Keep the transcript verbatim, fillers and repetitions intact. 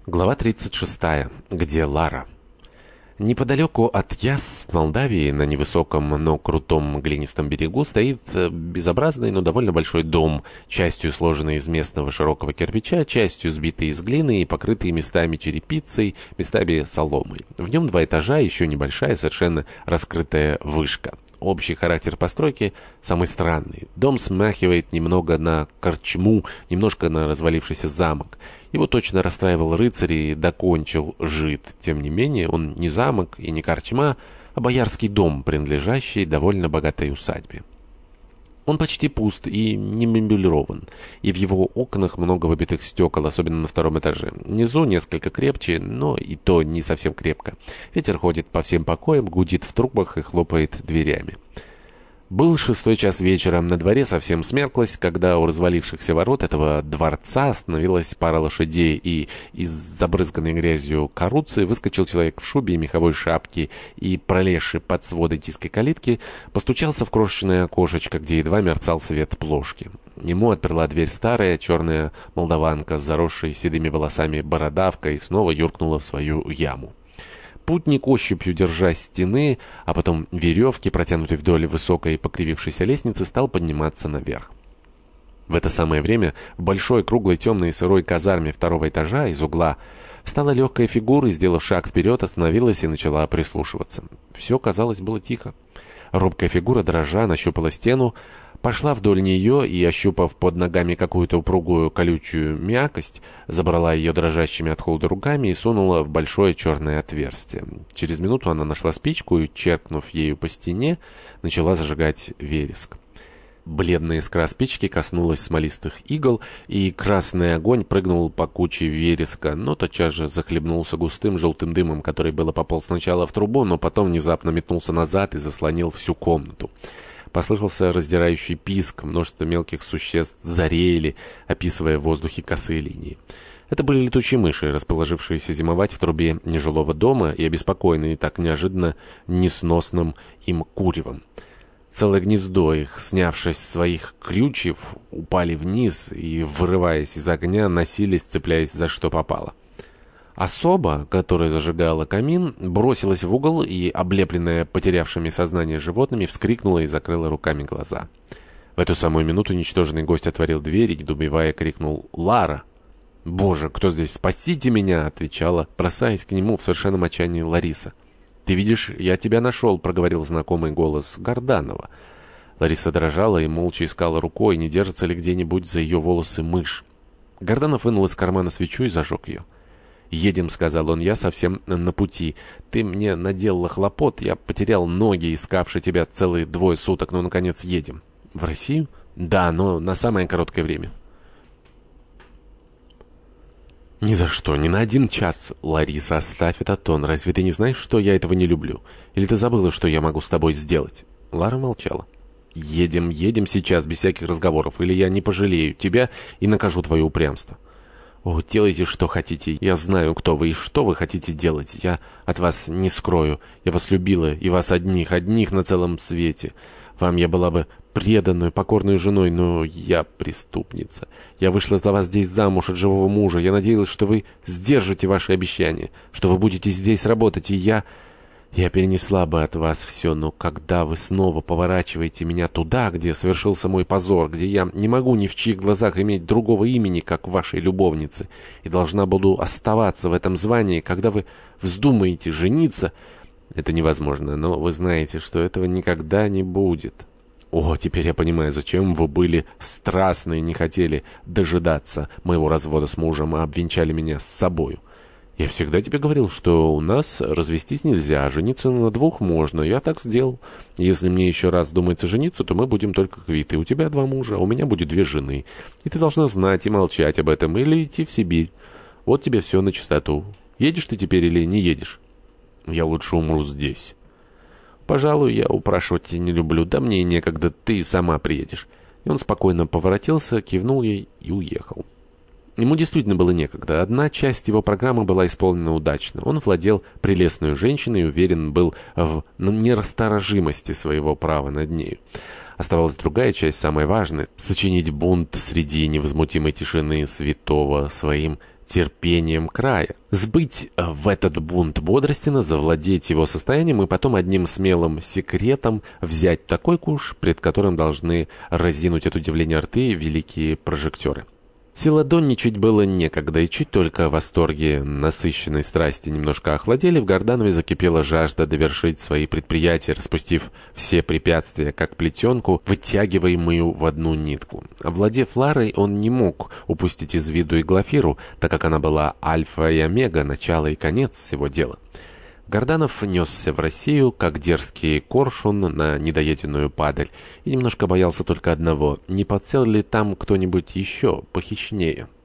Глава тридцать шестая. Где Лара? Неподалеку от Яс, Молдавии, на невысоком, но крутом глинистом берегу, стоит безобразный, но довольно большой дом, частью сложенный из местного широкого кирпича, частью сбитый из глины и покрытый местами черепицей, местами соломой. В нем два этажа, еще небольшая, совершенно раскрытая вышка. Общий характер постройки самый странный. Дом смахивает немного на корчму, немножко на развалившийся замок. Его точно расстраивал рыцарь и докончил жид. Тем не менее, он не замок и не корчма, а боярский дом, принадлежащий довольно богатой усадьбе. Он почти пуст и не меблирован, и в его окнах много выбитых стекол, особенно на втором этаже. Внизу несколько крепче, но и то не совсем крепко. Ветер ходит по всем покоям, гудит в трубах и хлопает дверями. Был шестой час вечера, на дворе совсем смерклось, когда у развалившихся ворот этого дворца остановилась пара лошадей, и из забрызганной грязью каруцы выскочил человек в шубе и меховой шапке, и, пролезший под своды тиской калитки, постучался в крошечное окошечко, где едва мерцал свет плошки. Ему отперла дверь старая черная молдаванка с заросшей седыми волосами бородавкой и снова юркнула в свою яму. Путник, ощупью держась стены, а потом веревки, протянутой вдоль высокой покривившейся лестницы, стал подниматься наверх. В это самое время в большой, круглой, темной и сырой казарме второго этажа из угла встала легкая фигура и, сделав шаг вперед, остановилась и начала прислушиваться. Все, казалось, было тихо. Робкая фигура, дрожа, нащупала стену, пошла вдоль нее и, ощупав под ногами какую-то упругую колючую мякость, забрала ее дрожащими от холода руками и сунула в большое черное отверстие. Через минуту она нашла спичку и, черкнув ею по стене, начала зажигать вереск. Бледная искра спички коснулась смолистых игл, и красный огонь прыгнул по куче вереска, но тотчас же захлебнулся густым желтым дымом, который было пополз сначала в трубу, но потом внезапно метнулся назад и заслонил всю комнату. Послышался раздирающий писк, множество мелких существ зареяли, описывая в воздухе косые линии. Это были летучие мыши, расположившиеся зимовать в трубе нежилого дома и обеспокоенные так неожиданно несносным им куревом. Целое гнездо их, снявшись с своих крючев, упали вниз и, вырываясь из огня, носились, цепляясь за что попало. Особа, которая зажигала камин, бросилась в угол и, облепленная потерявшими сознание животными, вскрикнула и закрыла руками глаза. В эту самую минуту ничтожный гость отворил дверь и, недоумевая, крикнул «Лара!» «Боже, кто здесь? Спасите меня!» — отвечала, бросаясь к нему в совершенном отчаянии Лариса. «Ты видишь, я тебя нашел», — проговорил знакомый голос Горданова. Лариса дрожала и молча искала рукой, не держится ли где-нибудь за ее волосы мышь. Горданов вынул из кармана свечу и зажег ее. «Едем», — сказал он, — «я совсем на пути. Ты мне наделала хлопот, я потерял ноги, искавши тебя целые двое суток, но, наконец, едем». «В Россию?» «Да, но на самое короткое время». «Ни за что, ни на один час. Лариса, оставь этот тон. Разве ты не знаешь, что я этого не люблю? Или ты забыла, что я могу с тобой сделать?» Лара молчала. «Едем, едем сейчас, без всяких разговоров, или я не пожалею тебя и накажу твое упрямство». «О, делайте, что хотите. Я знаю, кто вы и что вы хотите делать. Я от вас не скрою. Я вас любила, и вас одних, одних на целом свете. Вам я была бы преданной, покорной женой, но я преступница. Я вышла за вас здесь замуж от живого мужа. Я надеялась, что вы сдержите ваши обещания, что вы будете здесь работать, и я... Я перенесла бы от вас все, но когда вы снова поворачиваете меня туда, где совершился мой позор, где я не могу ни в чьих глазах иметь другого имени, как вашей любовницы, и должна буду оставаться в этом звании, когда вы вздумаете жениться, это невозможно, но вы знаете, что этого никогда не будет. О, теперь я понимаю, зачем вы были страстны и не хотели дожидаться моего развода с мужем, а обвенчали меня с собою. Я всегда тебе говорил, что у нас развестись нельзя, а жениться на двух можно. Я так сделал. Если мне еще раз думается жениться, то мы будем только квиты. У тебя два мужа, а у меня будет две жены. И ты должна знать и молчать об этом, или идти в Сибирь. Вот тебе все на чистоту. Едешь ты теперь или не едешь? Я лучше умру здесь. Пожалуй, я упрашивать не люблю. Да мне и некогда, ты сама приедешь. И он спокойно поворотился, кивнул ей и уехал. Ему действительно было некогда. Одна часть его программы была исполнена удачно. Он владел прелестной женщиной и уверен был в нерасторожимости своего права над нею. Оставалась другая часть, самая важная — сочинить бунт среди невозмутимой тишины святого своим терпением края. Сбыть в этот бунт Бодростина, завладеть его состоянием и потом одним смелым секретом взять такой куш, пред которым должны разинуть от удивления рты великие прожектеры. Селадонничать было некогда, и чуть только восторги насыщенной страсти немножко охладели, в Горданове закипела жажда довершить свои предприятия, распустив все препятствия, как плетенку, вытягиваемую в одну нитку. Овладев Ларой, он не мог упустить из виду и Глафиру, так как она была альфа и омега, начало и конец всего дела. Горданов несся в Россию, как дерзкий коршун на недоеденную падаль, и немножко боялся только одного — не подсел ли там кто-нибудь еще похищнее.